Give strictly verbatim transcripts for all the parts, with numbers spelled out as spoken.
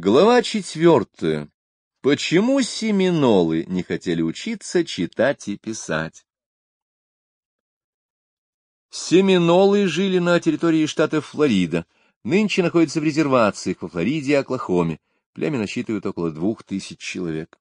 Глава четвертая. Почему семинолы не хотели учиться читать и писать? Семинолы жили на территории штата Флорида, нынче находятся в резервациях во Флориде и Оклахоме. Племя насчитывает около двух тысяч человек.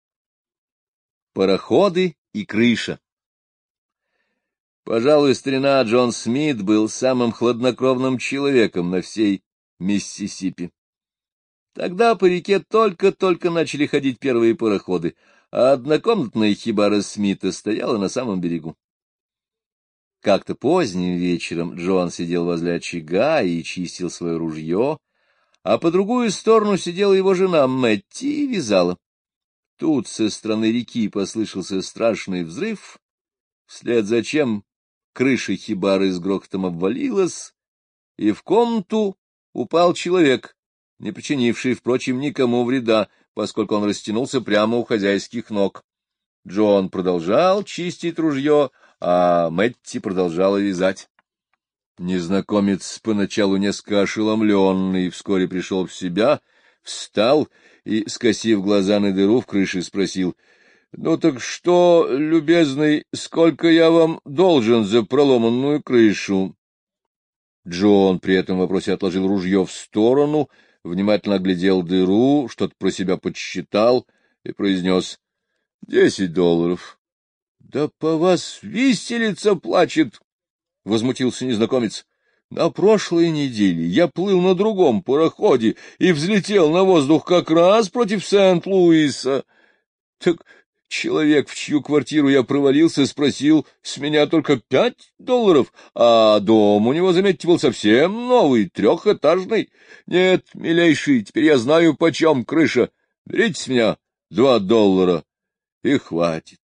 Пароходы и крыша. Пожалуй, старина Джон Смит был самым хладнокровным человеком на всей Миссисипи. Тогда по реке только-только начали ходить первые пароходы, а однокомнатная хибара Смита стояла на самом берегу. Как-то поздним вечером Джон сидел возле очага и чистил свое ружье, а по другую сторону сидела его жена Мэтти и вязала. Тут со стороны реки послышался страшный взрыв, вслед за чем крыша хибары с грохотом обвалилась, и в комнату упал человек, не причинивший, впрочем, никому вреда, поскольку он растянулся прямо у хозяйских ног. Джон продолжал чистить ружье, а Мэтти продолжала вязать. Незнакомец, поначалу несколько ошеломленный, вскоре пришел в себя, встал и, скосив глаза на дыру в крыше, спросил: — Ну так что, любезный, сколько я вам должен за проломанную крышу? Джон при этом вопросе отложил ружье в сторону, внимательно оглядел дыру, что-то про себя подсчитал и произнес: — Десять долларов. — Да по вас виселица плачет! — возмутился незнакомец. — На прошлой неделе я плыл на другом пароходе и взлетел на воздух как раз против Сент-Луиса. Так человек, в чью квартиру я провалился, спросил с меня только пять долларов, а дом у него, заметьте, был совсем новый, трехэтажный. Нет, милейший, теперь я знаю, почем крыша. Берите с меня два доллара, и хватит.